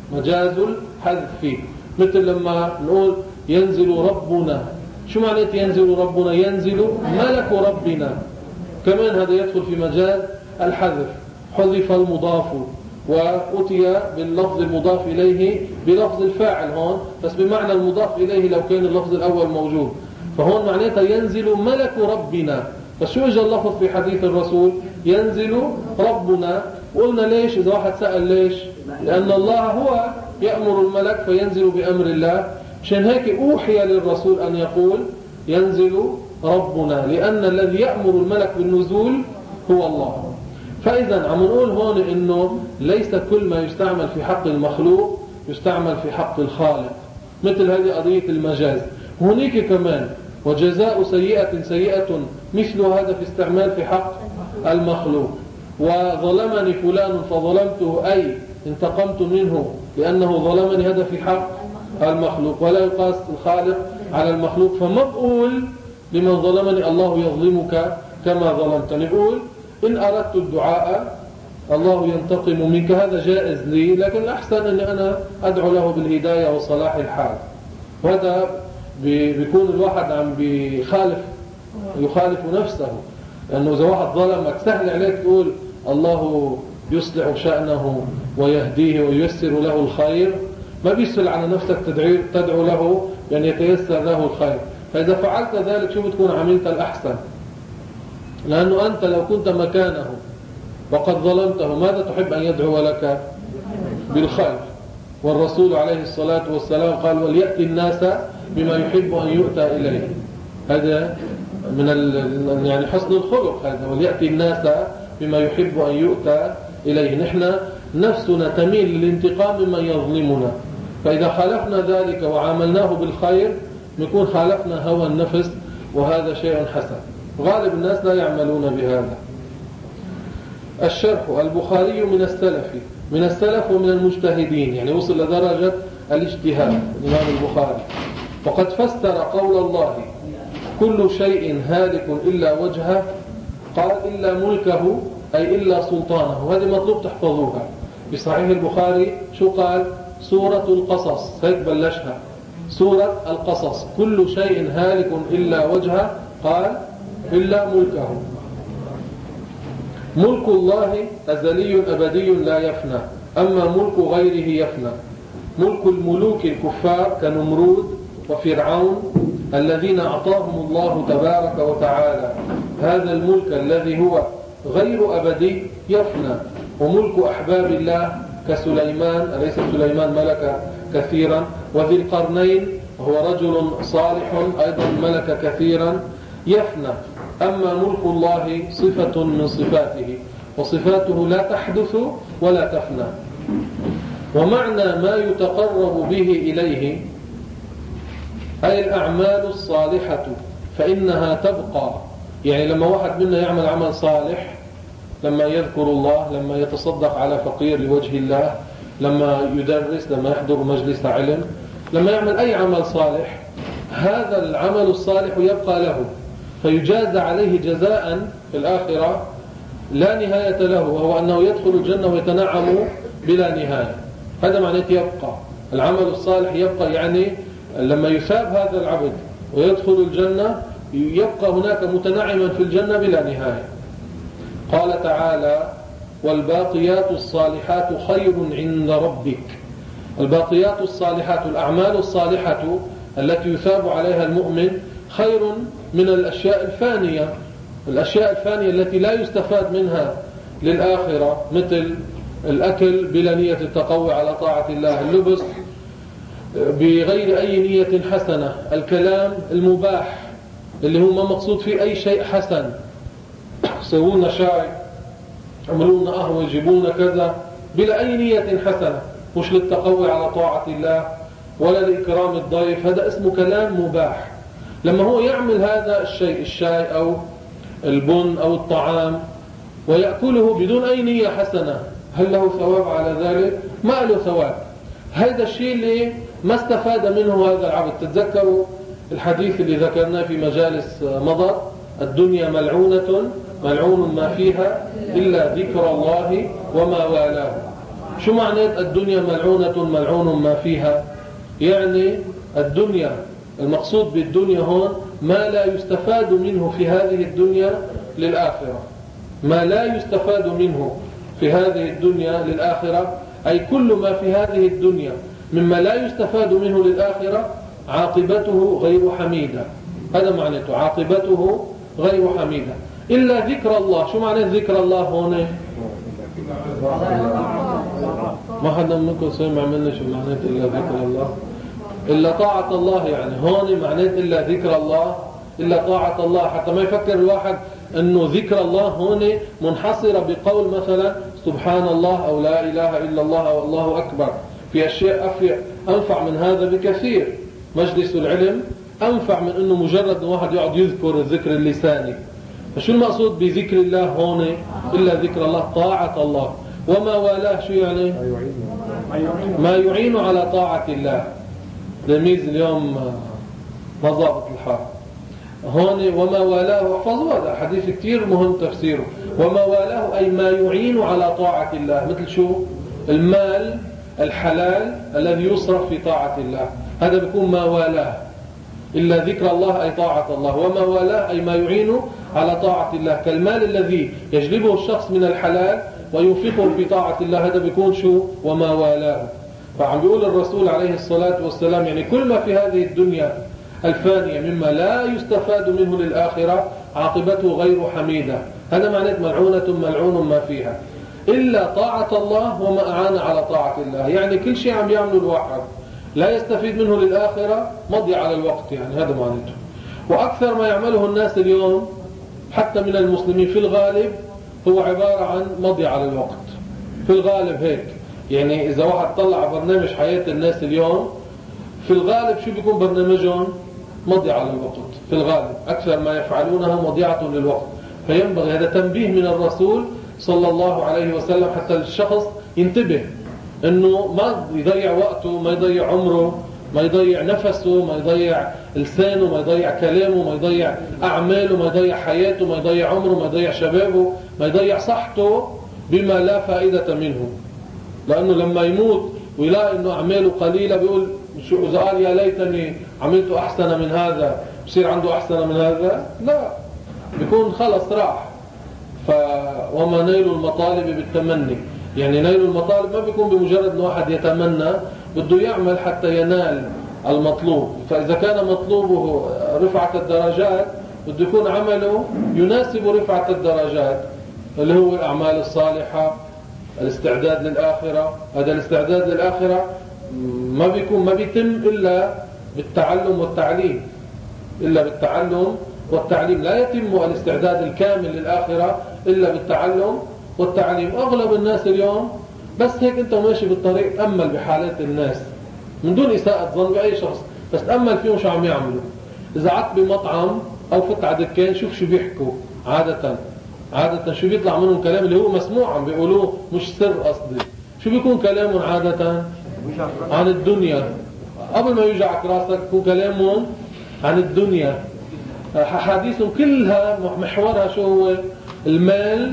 مجاز الحذف. مثل لما نقول ينزل ربنا، شو معنى ينزل ربنا؟ ينزل ملك ربنا، كمان هذا يدخل في مجاز الحذف. حذف المضاف وأتي باللفظ المضاف إليه بلفظ الفاعل هون، بس بمعنى المضاف إليه لو كان اللفظ الأول موجود. فهون معناتها ينزل ملك ربنا. بس شو اجى اللفظ في حديث الرسول؟ ينزل ربنا. قلنا ليش؟ إذا واحد سأل ليش؟ لأن الله هو يأمر الملك فينزل بأمر الله. عشان هيك أوحي للرسول أن يقول ينزل ربنا، لأن الذي يأمر الملك بالنزول هو الله. فإذا عم نقول هون إنه ليس كل ما يستعمل في حق المخلوق يستعمل في حق الخالق. مثل هذه قضية المجاز. هناك كمان وجزاء سيئة سيئة مثل هذا في استعمال في حق المخلوق. وظلمني فلان فظلمته أي انتقمت منه لأنه ظلمني، هذا في حق المخلوق، ولا يقاس الخالق على المخلوق. فما بقول لمن ظلمني الله يظلمك كما ظلمتني، بقول إن أردت الدعاء الله ينتقم منك، هذا جائز لي، لكن الأحسن أني أنا أدعو له بالهداية وصلاح الحال. وهذا بيكون الواحد عم بيخالف يخالف نفسه، لأنه إذا واحد ظلمك سهل عليك تقول الله يصلح شأنه ويهديه وييسر له الخير، ما بيسهل على نفسك تدعو له يعني يتيسر له الخير. فإذا فعلت ذلك شو بتكون عملت الأحسن؟ لأنه أنت لو كنت مكانه وقد ظلمته ماذا تحب أن يدعو لك؟ بالخير. والرسول عليه الصلاة والسلام قال وليأتي الناس بما يحب أن يؤتى إليه. هذا من يعني حسن الخلق، هذا وليأتي الناس بما يحب أن يؤتى إليه. نحن نفسنا تميل للانتقام ممن يظلمنا، فإذا خالفنا ذلك وعاملناه بالخير نكون خالفنا هوى النفس، وهذا شيء حسن. غالب الناس لا يعملون بهذا. الشرح: البخاري من السلف من السلف ومن المجتهدين، يعني وصل لدرجة الاجتهاد الإمام البخاري. وقد فسر قول الله كل شيء هالك إلا وجهه، قال إلا ملكه أي إلا سلطانه. وهذه مطلوب تحفظوها. بصحيح البخاري شو قال؟ سورة القصص، هيك بلشها سورة القصص، كل شيء هالك إلا وجهه، قال إلا ملكه. ملك الله أزلي أبدي لا يفنى، أما ملك غيره يفنى. ملك الملوك الكفار كنمرود وفرعون الذين أعطاهم الله تبارك وتعالى هذا الملك الذي هو غير أبدي يفنى. وملك أحباب الله كسليمان، أليس سليمان ملك كثيرا؟ وذي القرنين هو رجل صالح أيضا ملك كثيرا، يفنى. أما ملك الله صفة من صفاته، وصفاته لا تحدث ولا تفنى. ومعنى ما يتقرب به إليه أي الأعمال الصالحة فإنها تبقى. يعني لما واحد منا يعمل عمل صالح، لما يذكر الله، لما يتصدق على فقير لوجه الله، لما يدرس، لما يحضر مجلس علم، لما يعمل أي عمل صالح، هذا العمل الصالح يبقى له فيجازى عليه جزاء في الآخرة لا نهاية له، وهو أنه يدخل الجنة ويتنعم بلا نهاية. هذا معناه يبقى العمل الصالح، يبقى يعني لما يثاب هذا العبد ويدخل الجنة يبقى هناك متنعما في الجنة بلا نهاية. قال تعالى والباقيات الصالحات خير عند ربك. الباقيات الصالحات، الأعمال الصالحة التي يثاب عليها المؤمن خير من الأشياء الفانية. الأشياء الفانية التي لا يستفاد منها للآخرة، مثل الأكل بلا نية التقوي على طاعة الله، اللبس بغير أي نية حسنة، الكلام المباح اللي هو ما مقصود فيه أي شيء حسن، سوونا شاي، عملونا قهوة، يجيبونا كذا بلا أي نية حسنة، مش للتقوي على طاعة الله ولا لإكرام الضيف، هذا اسمه كلام مباح. لما هو يعمل هذا الشيء، الشاي أو البن أو الطعام، ويأكله بدون أي نية حسنة، هل له ثواب على ذلك؟ ما له ثواب. هذا الشيء اللي ما استفاد منه هذا العبد. تتذكروا الحديث اللي ذكرناه في مجالس مضى: الدنيا ملعونة ملعون ما فيها إلا ذكر الله وما والاه. شو معنى الدنيا ملعونة ملعون ما فيها؟ يعني الدنيا، المقصود بالدنيا هون ما لا يستفاد منه في هذه الدنيا للآخرة، ما لا يستفاد منه في هذه الدنيا للآخرة، أي كل ما في هذه الدنيا مما لا يستفاد منه للآخرة عاقبته غير حميدة. هذا معناته عاقبته غير حميدة إلا ذكر الله. شو معنى ذكر الله هون؟ ما حدا منكم سمع مني شو معنى إلا ذكر الله؟ إلا طاعة الله. يعني هون معنى إلا ذكر الله، إلا طاعة الله، حتى ما يفكر الواحد أنه ذكر الله هون منحصرة بقول مثلا سبحان الله أو لا إله إلا الله أو الله أكبر. في أشياء أنفع من هذا بكثير. مجلس العلم أنفع من أنه مجرد واحد يقعد يذكر الذكر اللساني. فشو المقصود بذكر الله هون؟ إلا ذكر الله طاعة الله وما والاه. شو يعني؟ ما يعين على طاعة الله. تلاميذ اليوم ما ضابط الحال هون. وما والاه، احفظوا هذا حديث كتير مهم تفسيره. وما والاه أي ما يعين على طاعة الله. مثل شو؟ المال الحلال الذي يصرف في طاعة الله، هذا بيكون ما والاه. إلا ذكر الله أي طاعة الله، وما والاه أي ما يعين على طاعة الله، كالمال الذي يجلبه الشخص من الحلال وينفقه في طاعة الله، هذا بيكون شو؟ وما والاه. فعم بيقول الرسول عليه الصلاة والسلام يعني كل ما في هذه الدنيا الفانية مما لا يستفاد منه للآخرة عاقبته غير حميدة. هذا معناه ملعونة ملعون ما فيها إلا طاعة الله وما أعان على طاعة الله. يعني كل شيء عم يعمله الواحد لا يستفيد منه للآخرة مضي على الوقت. يعني هذا معناته. وأكثر ما يعمله الناس اليوم حتى من المسلمين في الغالب هو عبارة عن مضي على الوقت. في الغالب هيك. يعني إذا واحد طلع برنامج حياة الناس اليوم في الغالب شو بيكون برنامجهم؟ مضي على الوقت. في الغالب أكثر ما يفعلونه مضيعة للوقت. فينبغي هذا تنبيه من الرسول صلى الله عليه وسلم حتى الشخص ينتبه انه ما يضيع وقته، ما يضيع عمره، ما يضيع نفسه، ما يضيع لسانه، ما يضيع كلامه، ما يضيع اعماله، ما يضيع حياته، ما يضيع عمره، ما يضيع شبابه، ما يضيع صحته بما لا فائدة منه. لانه لما يموت ويلاقي انه اعماله قليلة بيقول شو اذا قال يا ليتني عملت احسن من هذا بصير عنده احسن من هذا؟ لا، بيكون خلص راح. ف وما نيل المطالب بالتمني. يعني نيل المطالب ما بيكون بمجرد ان واحد يتمنى، بده يعمل حتى ينال المطلوب. فاذا كان مطلوبه رفعة الدرجات بده يكون عمله يناسب رفعة الدرجات، اللي هو الاعمال الصالحة، الاستعداد للآخرة. هذا الاستعداد للآخرة ما بيكون ما بيتم الا بالتعلم والتعليم. الا بالتعلم والتعليم لا يتم الاستعداد الكامل للآخرة إلا بالتعلم والتعليم. أغلب الناس اليوم بس هيك أنت ماشي بالطريق تأمل بحالات الناس من دون إساءة ظن بأي شخص، بس تأمل فيهم شو عم يعملوا. إذا عدت بمطعم أو فت على دكان شوف شو بيحكوا عادة. عادة شو بيطلع منهم كلام اللي هو مسموع عم بيقولوه مش سر قصدي. شو بيكون كلامهم عادة؟ عن الدنيا. قبل ما يوجعك راسك يكون كلامهم عن الدنيا. حديثهم كلها محورها شو هو؟ المال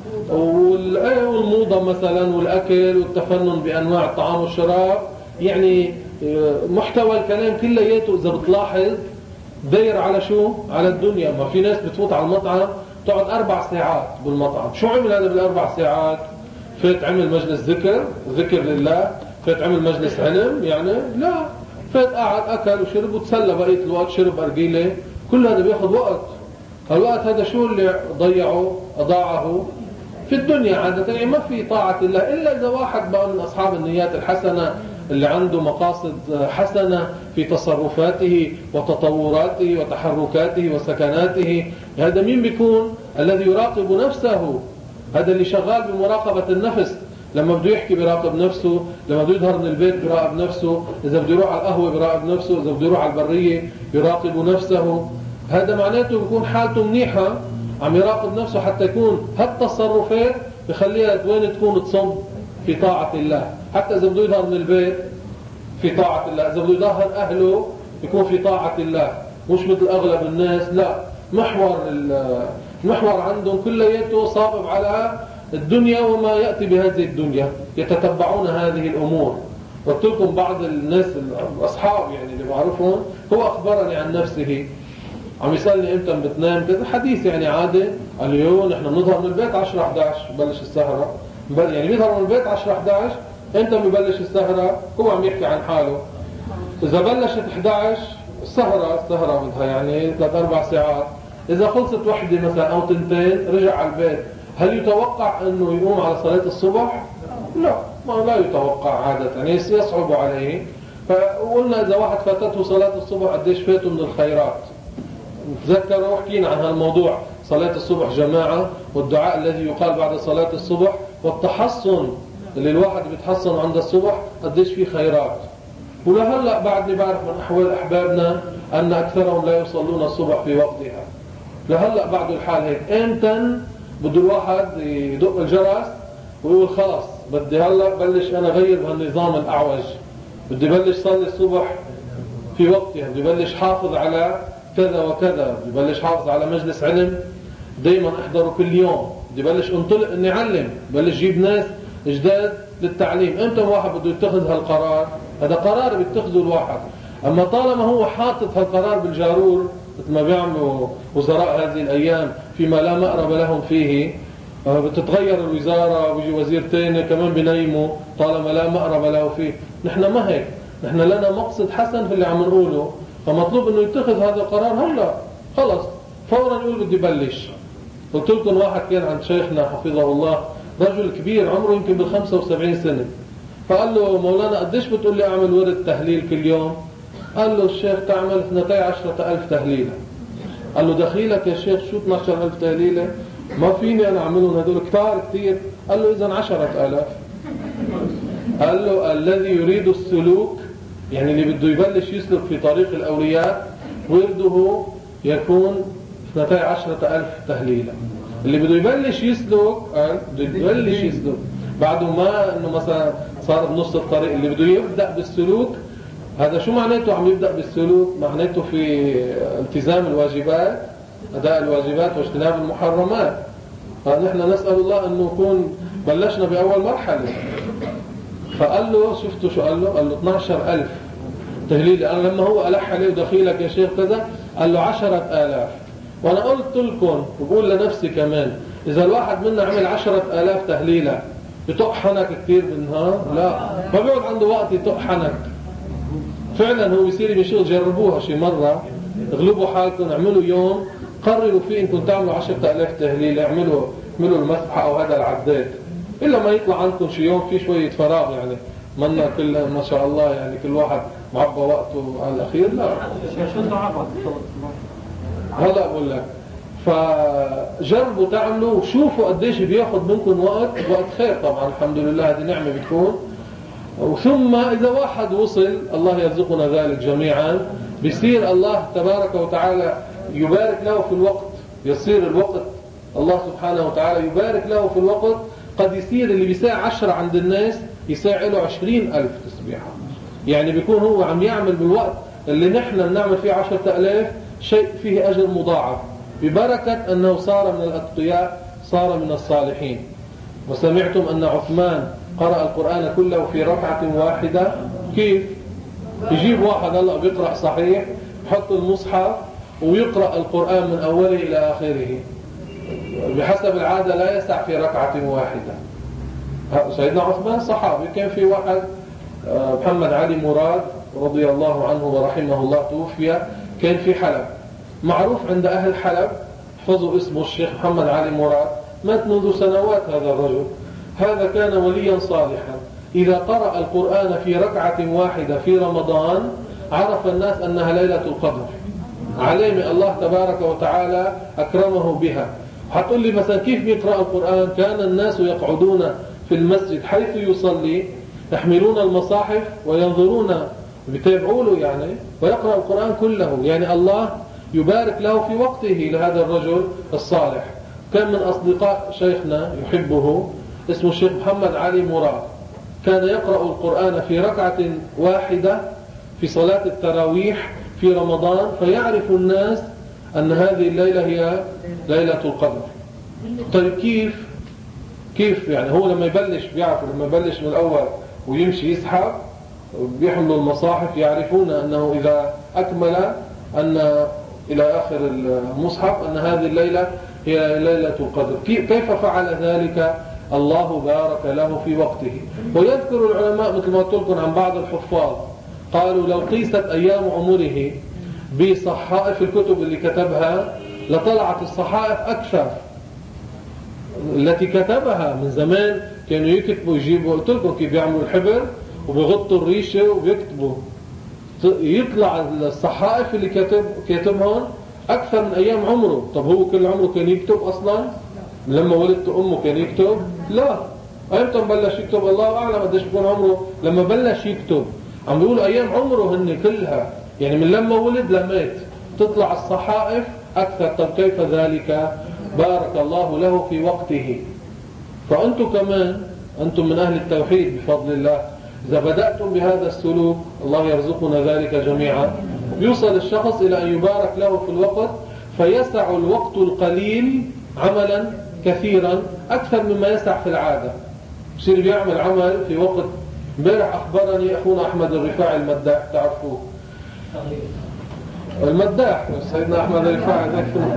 والموضة مثلا والأكل والتفنن بأنواع الطعام والشراب. يعني محتوى الكلام كلياته إذا بتلاحظ داير على شو؟ على الدنيا. ما في ناس بتفوت على المطعم تقعد أربع ساعات بالمطعم. شو عمل هذا بالأربع ساعات؟ فات عمل مجلس ذكر ذكر لله، فات عمل مجلس علم، يعني لا، فات قعد أكل وشرب وتسلى بقية الوقت، شرب أرجيلة. كل هذا بياخذ وقت. الوقت هذا شو اللي ضيعه أضاعه في الدنيا عادة. يعني ما في طاعة الله إلا إذا واحد بقى من أصحاب النيات الحسنة اللي عنده مقاصد حسنة في تصرفاته وتطوراته وتحركاته وسكناته. هذا مين بيكون؟ الذي يراقب نفسه. هذا اللي شغال بمراقبة النفس. لما بده يحكي بيراقب نفسه، لما بده يظهر من البيت بيراقب نفسه، إذا بده يروح على القهوة بيراقب نفسه، إذا بده يروح على البرية بيراقب نفسه. هذا معناته بيكون حالته منيحة، عم يراقب نفسه حتى يكون هالتصرفات بخليها وين تكون تصب في طاعة الله. حتى إذا بده يظهر من البيت في طاعة الله، إذا بده يظهر أهله يكون في طاعة الله. مش مثل أغلب الناس، لا، محور المحور عندهم كلياته صابب على الدنيا وما يأتي بهذه الدنيا، يتتبعون هذه الأمور. قلت لكم بعض الناس الأصحاب يعني اللي بعرفهم، هو أخبرني عن نفسه، عم يسألني امتى بتنام كذا حديث يعني عادي، قال لي يو نحن بنظهر من البيت عشرة إحدى عشر ببلش السهرة، يعني بيظهر من البيت عشرة إحدى عشر، امتى ببلش السهرة؟ هو عم يحكي عن حاله. إذا بلشت إحدى عشر السهرة السهرة بدها يعني ثلاث أربع ساعات، إذا خلصت وحدة مثلا أو تنتين رجع على البيت، هل يتوقع أنه يقوم على صلاة الصبح؟ لا، ما لا يتوقع عادة، يعني يصعب عليه. فقلنا إذا واحد فاتته صلاة الصبح قديش فاته من الخيرات. تذكروا حكينا عن هالموضوع، صلاة الصبح جماعة، والدعاء الذي يقال بعد صلاة الصبح، والتحصن اللي الواحد بيتحصن عند الصبح قديش فيه خيرات. ولهلأ بعدني بعرف من أحوال أحبابنا أن أكثرهم لا يصلون الصبح في وقتها. لهلأ بعد الحال هيك، امتى بده الواحد يدق الجرس ويقول خلاص بدي هلأ بلش أنا غير بهالنظام الأعوج، بدي بلش صلي الصبح في وقتها، بدي بلش حافظ على كذا وكذا، بدي بلش حافظ على مجلس علم دايما احضره كل يوم، بدي بلش انطلق اني اعلم، بلش جيب ناس جداد للتعليم. امتى واحد بده يتخذ هالقرار؟ هذا قرار بيتخذه الواحد. اما طالما هو حاطط هالقرار بالجارور مثل ما بيعملوا وزراء هذه الايام فيما لا مأرب لهم فيه، بتتغير الوزارة ويجي وزير تاني كمان بينيموا طالما لا مأرب له فيه. نحن ما هيك، نحن لنا مقصد حسن في اللي عم نقوله، فمطلوب انه يتخذ هذا القرار هلا خلص فورا يقول بدي بلش. قلت لكم واحد كان عند شيخنا حفظه الله، رجل كبير عمره يمكن بالخمسة وسبعين سنة، فقال له مولانا قديش بتقول لي اعمل ورد تهليل كل يوم؟ قال له الشيخ تعمل اثنتي عشرة ألف تهليلة. قال له دخيلك يا شيخ شو اثني عشر ألف تهليلة؟ ما فيني انا اعملهم هذول كتار كتير. قال له اذا عشرة آلاف. قال له الذي يريد السلوك يعني اللي بده يبلش يسلك في طريق الأولياء ورده يكون اثنتي عشرة ألف تهليلة. اللي بده يبلش يسلك بده يبلش يسلك بعد ما انه مثلا صار بنص الطريق، اللي بده يبدأ بالسلوك هذا شو معناته عم يبدأ بالسلوك؟ معناته في التزام الواجبات، أداء الواجبات واجتناب المحرمات. فنحن نسأل الله أنه نكون بلشنا بأول مرحلة. فقال له شفتوا شو قال له؟ قال له اثني عشر ألف تهليل. أنا لما هو ألح عليه ودخيلك يا شيخ كذا قال له عشرة آلاف. وأنا قلت لكم وبقول لنفسي كمان، إذا الواحد منا عمل عشرة آلاف تهليلة بتق حنك كتير بالنهار؟ لا، ما بيقعد عنده وقت يتق حنك. فعلا هو بيصير بيشغل. جربوها شي مرة، اغلبوا حالكم، اعملوا يوم قرروا فيه انكم تعملوا عشرة آلاف تهليلة، اعملوا اعملوا المسحة أو هذا العداد، إلا ما يطلع عندكم شي يوم في شوية فراغ يعني منا كل ما شاء الله يعني كل واحد معبى وقته على الأخير. لا هلا بقول لك، فجربوا تعملوا وشوفوا قديش بياخد منكم وقت. وقت خير طبعا الحمد لله، هذه نعمة بتكون. وثم إذا واحد وصل، الله يرزقنا ذلك جميعا، بيصير الله تبارك وتعالى يبارك له في الوقت، يصير الوقت الله سبحانه وتعالى يبارك له في الوقت. قد يصير اللي بيساع عشرة عند الناس يساع له عشرين ألف تسبيحة. يعني بيكون هو عم يعمل بالوقت اللي نحن نعمل فيه عشرة آلاف شيء فيه أجر مضاعف، ببركة أنه صار من الأتقياء، صار من الصالحين. وسمعتم أن عثمان قرأ القرآن كله في ركعة واحدة. كيف؟ يجيب واحد هلأ بيقرأ صحيح، يحط المصحف ويقرأ القرآن من أوله إلى آخره، بحسب العادة لا يسع في ركعة واحدة. سيدنا عثمان صحابي. كان في واحد محمد علي مراد رضي الله عنه ورحمه الله توفي، كان في حلب، معروف عند أهل حلب، حفظوا اسمه الشيخ محمد علي مراد، مات منذ سنوات هذا الرجل. هذا كان وليا صالحا، إذا قرأ القرآن في ركعة واحدة في رمضان عرف الناس أنها ليلة القدر، عليه الله تبارك وتعالى أكرمه بها. هتقول لي مثلا كيف بيقرأ القرآن؟ كان الناس يقعدون في المسجد حيث يصلي يحملون المصاحف وينظرون بيتابعوا له يعني، ويقرأ القرآن كله. يعني الله يبارك له في وقته لهذا الرجل الصالح. كان من أصدقاء شيخنا يحبه اسمه الشيخ محمد علي مراد، كان يقرأ القرآن في ركعة واحدة في صلاة التراويح في رمضان، فيعرف الناس أن هذه الليلة هي ليلة القدر. طيب كيف كيف يعني هو لما يبلش بيعرفوا لما يبلش من الأول ويمشي يسحب بيحملوا المصاحف يعرفون أنه إذا أكمل أن إلى آخر المصحف أن هذه الليلة هي ليلة القدر. كيف فعل ذلك؟ الله بارك له في وقته. ويذكر العلماء مثل ما قلت لكم عن بعض الحفاظ قالوا لو قيست أيام عمره بصحائف الكتب اللي كتبها لطلعت الصحائف أكثر التي كتبها من زمان. كانوا يكتبوا يجيبوا قلت لكم كيف بيعملوا الحبر وبيغطوا الريشة وبيكتبوا يطلع الصحائف اللي كاتب كاتبهم أكثر من أيام عمره. طب هو كل عمره كان يكتب أصلا؟ لما ولدت أمه كان يكتب؟ لا. أيمتى بلش يكتب؟ الله أعلم قديش بيكون عمره لما بلش يكتب. عم بيقولوا أيام عمره هن كلها يعني من لما ولد لمات تطلع الصحائف أكثر. طب كيف ذلك؟ بارك الله له في وقته. فأنتم كمان أنتم من أهل التوحيد بفضل الله إذا بدأتم بهذا السلوك الله يرزقنا ذلك جميعا يوصل الشخص إلى أن يبارك له في الوقت فيسع الوقت القليل عملا كثيرا أكثر مما يسع في العادة. يصير بيعمل عمل في وقت. امبارح أخبرني أخونا أحمد الرفاعي المداح تعرفوه المداح سيدنا أحمد الرفاعي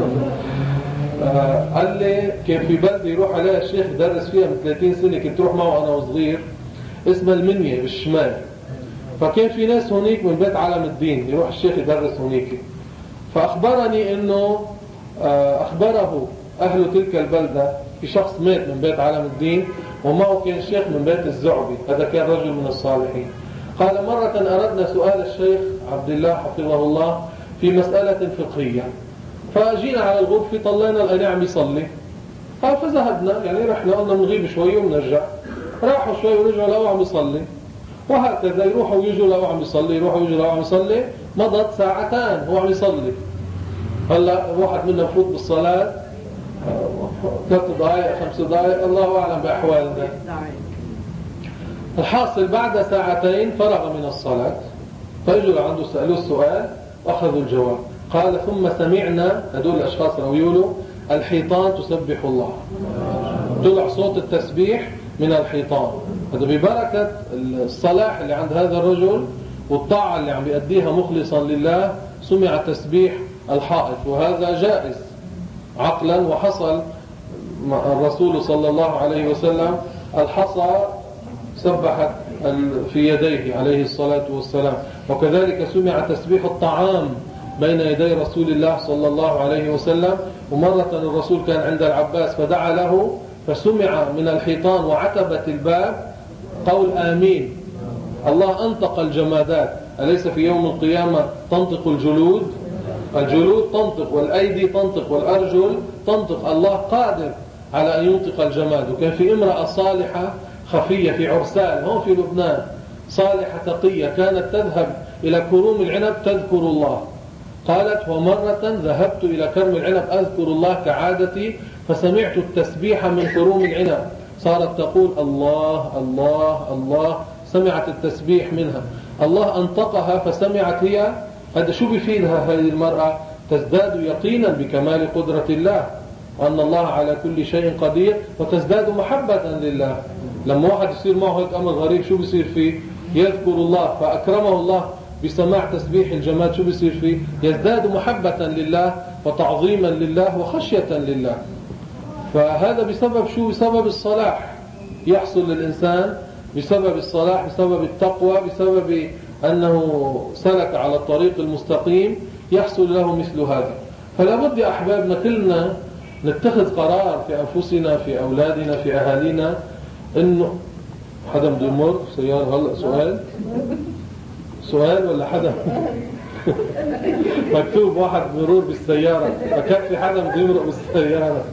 آه قال لي كان في بلد يروح عليها الشيخ درس فيها من ثلاثين سنة كنت روح معه أنا وصغير اسمها المنية بالشمال. فكان في ناس هناك من بيت عالم الدين يروح الشيخ يدرس هناك. فأخبرني أنه آه أخبره أهل تلك البلدة في شخص مات من بيت عالم الدين ومعه كان شيخ من بيت الزعبي هذا كان رجل من الصالحين. قال مرة أردنا سؤال الشيخ عبد الله حفظه الله في مسألة فقهية فجينا على الغرفة طلعنا الأني عم يصلي. قال فذهبنا يعني رحنا قلنا نغيب شوي ونرجع. راحوا شوي ورجعوا لقوا عم يصلي وهكذا يروحوا ويجوا لقوا عم يصلي يروحوا ويجوا لقوا عم يصلي. مضت ساعتان هو عم يصلي. هلا واحد منا فوت بالصلاة ثلاث دقائق خمس دقائق الله أعلم بأحوالنا. الحاصل بعد ساعتين فرغ من الصلاة فاجوا عنده سألوه السؤال وأخذوا الجواب. قال ثم سمعنا هدول الأشخاص اللي يقولوا الحيطان تسبح الله. طلع صوت التسبيح من الحيطان. هذا ببركة الصلاح اللي عند هذا الرجل والطاعة اللي عم بيأديها مخلصا لله سمع تسبيح الحائط وهذا جائز عقلا. وحصل الرسول صلى الله عليه وسلم الحصى سبحت في يديه عليه الصلاة والسلام. وكذلك سمع تسبيح الطعام بين يدي رسول الله صلى الله عليه وسلم. ومرة الرسول كان عند العباس فدعا له فسمع من الحيطان وعتبة الباب قول آمين. الله أنطق الجمادات. أليس في يوم القيامة تنطق الجلود؟ الجلود تنطق والأيدي تنطق والأرجل تنطق. الله قادر على أن ينطق الجماد. وكان في امرأة صالحة خفية في عرسال هون في لبنان صالحة تقية كانت تذهب إلى كروم العنب تذكر الله. قالت ومرة ذهبت إلى كرم العنب أذكر الله كعادتي فسمعت التسبيح من كروم العنب. صارت تقول الله الله الله. سمعت التسبيح منها الله أنطقها فسمعت هي. هذا شو بيفيدها هذه المرأة؟ تزداد يقينا بكمال قدرة الله وأن الله على كل شيء قدير وتزداد محبة لله. لما واحد يصير معه هيك أمر غريب شو بيصير فيه؟ يذكر الله فأكرمه الله بسماع تسبيح الجماد شو بيصير فيه؟ يزداد محبة لله وتعظيما لله وخشية لله. فهذا بسبب شو؟ بسبب الصلاح يحصل للإنسان بسبب الصلاح بسبب التقوى بسبب أنه سلك على الطريق المستقيم يحصل له مثل هذا. فلا بد يا أحبابنا كلنا نتخذ قرار في أنفسنا في أولادنا في أهالينا إنه حدا بده يمر سيارة. هلأ سؤال سؤال ولا حدا مكتوب واحد مرور بالسيارة فكفي حدا بده يمرق بالسيارة.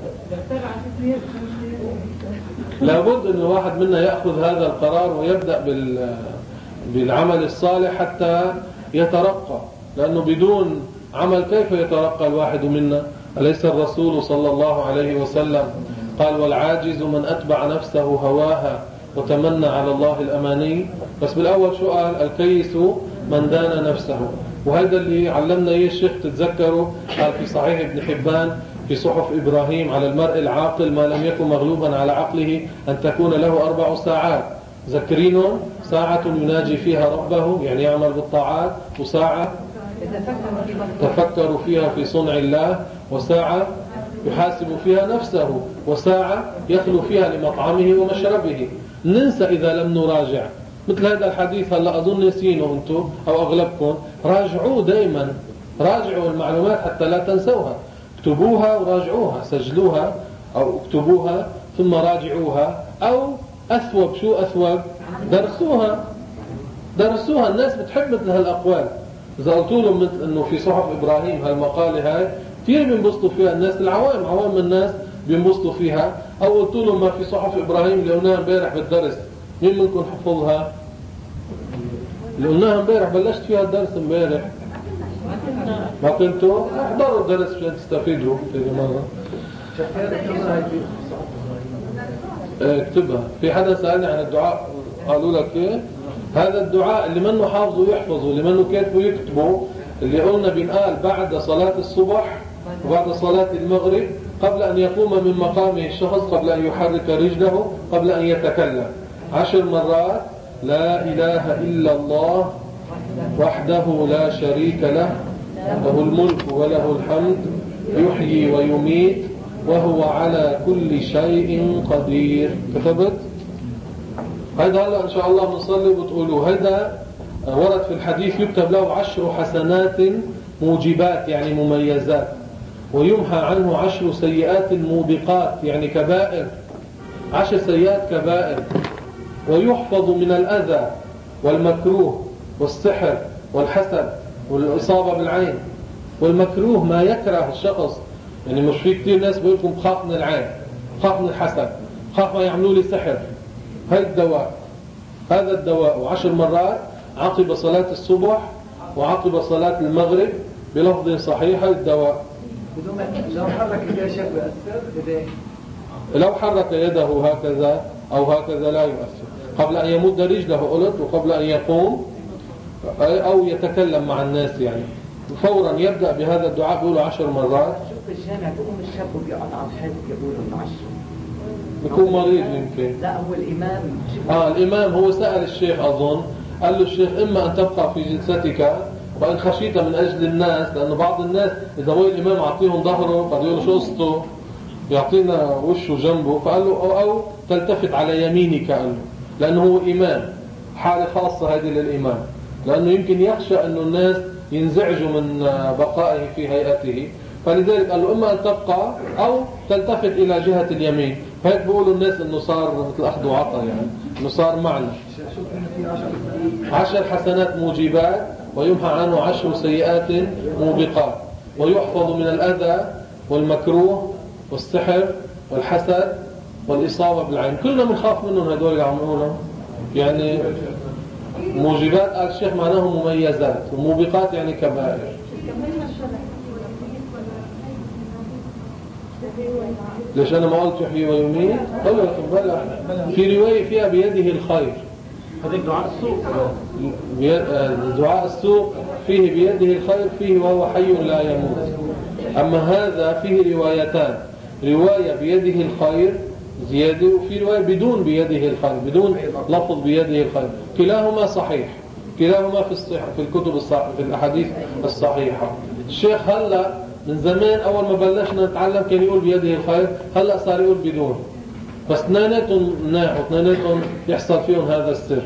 لابد أن واحد منا يأخذ هذا القرار ويبدأ بال بالعمل الصالح حتى يترقى. لأنه بدون عمل كيف يترقى الواحد منا؟ أليس الرسول صلى الله عليه وسلم قال والعاجز من أتبع نفسه هواها وتمنى على الله الأماني. بس بالأول شو قال؟ الكيس من دان نفسه. وهذا اللي علمنا إياه الشيخ تتذكروا، قال في صحيح ابن حبان في صحف إبراهيم على المرء العاقل ما لم يكن مغلوبا على عقله أن تكون له أربع ساعات. ذكرينهم: ساعة يناجي فيها ربه يعني يعمل بالطاعات، وساعة تفكر فيها في صنع الله، وساعة يحاسب فيها نفسه، وساعة يخلو فيها لمطعمه ومشربه. ننسى إذا لم نراجع مثل هذا الحديث. هلا أظن نسينه أنتم أو أغلبكم. راجعوه دائما، راجعوا المعلومات حتى لا تنسوها. اكتبوها وراجعوها، سجلوها أو اكتبوها ثم راجعوها، أو أثوب شو أثوب درسوها درسوها. الناس بتحب مثل هالأقوال. إذا قلت لهم مثل أنه في صحف إبراهيم هالمقالة هاي كثير بينبسطوا فيها الناس، العوام عوام الناس بينبسطوا فيها. أو قلت لهم ما في صحف إبراهيم اللي قلناها امبارح بالدرس، مين منكم حفظها؟ اللي قلناها امبارح، بلشت فيها الدرس امبارح. ما كنتوا؟ احضروا الدرس عشان تستفيدوا في مرة. اكتبها. في حدا سألني عن الدعاء، قالوا لك ايه؟ هذا الدعاء اللي منه حافظه يحفظه، اللي منه كاتبه يكتبه. اللي قلنا بينقال بعد صلاة الصبح وبعد صلاة المغرب، قبل أن يقوم من مقامه الشخص، قبل أن يحرك رجله، قبل أن يتكلم عشر مرات: لا إله إلا الله وحده لا شريك له، له الملك وله الحمد، يحيي ويميت وهو على كل شيء قدير. كتبت؟ هذا هلا إن شاء الله بنصلي وتقولوا. هذا ورد في الحديث: يكتب له عشر حسنات موجبات يعني مميزات، ويمحى عنه عشر سيئات موبقات يعني كبائر، عشر سيئات كبائر، ويحفظ من الأذى والمكروه والسحر والحسد والإصابة بالعين. والمكروه ما يكره الشخص، يعني مش في كتير ناس بيقولكم بخاف من العين، بخاف من الحسد، بخاف ما يعملوا لي سحر. هذا الدواء، هذا الدواء وعشر مرات عقب صلاة الصبح وعقب صلاة المغرب بلفظ صحيح. هذا الدواء لو حرك يديه شيء بيأثر يديه؟ لو حرك يده هكذا أو هكذا لا يؤثر. قبل أن يمد رجله قلت، وقبل أن يقوم أو يتكلم مع الناس، يعني فورا يبدأ بهذا الدعاء بيقوله عشر مرات. شوف الجامع بيقوم الشاب وبيقعد على الحيط بيقولوا انه عشر. بيكون مريض يمكن. لا هو الإمام. آه الإمام هو سأل الشيخ أظن، قال له الشيخ: إما أن تبقى في جلستك وإن خشيت من أجل الناس، لأنه بعض الناس إذا هو الإمام أعطيهم ظهره قد يقولوا شو قصته، يعطينا وشه جنبه. فقال له أو, أو تلتفت على يمينك، قال له، لأنه هو إمام، حالة خاصة هذه للإمام، لأنه يمكن يخشى أن الناس ينزعجوا من بقائه في هيئته. فلذلك قال له: إما أن تبقى أو تلتفت إلى جهة اليمين. فهيك بيقولوا الناس إنه صار مثل أخذ وعطا، يعني إنه صار معنا. عشر حسنات موجبات، ويمحى عنه عشر سيئات موبقات، ويحفظ من الأذى والمكروه والسحر والحسد والإصابة بالعين. كلنا بنخاف منهم هدول اللي عم نقولهم. يعني موجبات قال الشيخ معناه مميزات، وموبقات يعني كبائر. ليش أنا ما قلت يحيي ويميت؟ قلوا لكم بلى. في رواية فيها بيده الخير. هذيك دعاء السوق. دعاء السوق فيه بيده الخير، فيه وهو حي لا يموت. أما هذا فيه روايتان: رواية بيده الخير زيادة، وفي رواية بدون بيده الخير، بدون لفظ بيده الخير. كلاهما صحيح، كلاهما في الصحيح في الكتب الصحيحة، في الأحاديث الصحيحة. الشيخ هلا من زمان أول ما بلشنا نتعلم كان يقول بيده الخير، هلا صار يقول بدون. بس اثنيناتهم مناح، واثنيناتهم يحصل فيهم هذا السر.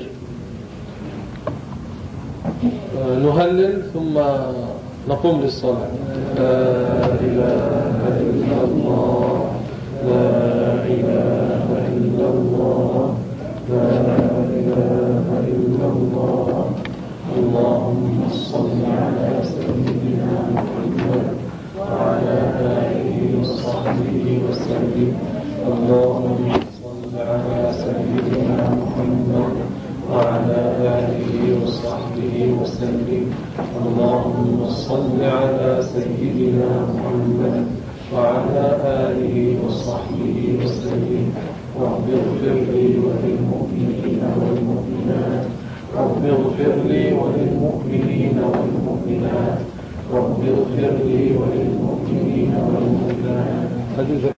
نهلل ثم نقوم للصلاة. لا إله إلا الله، لا إله إلا الله، لا إله إلا الله. اللهم صل على سيدنا محمد وعلى آله وصحبه وسلم. اللهم صل على سيدنا محمد وعلى آله وصحبه وسلم. اللهم صل على سيدنا محمد وعلى آله وصحبه وسلم. رب اغفر لي وللمؤمنين والمؤمنات، رب اغفر لي وللمؤمنين والمؤمنات. والمؤمنات رب اغفر لي وللمؤمنين والمؤمنات.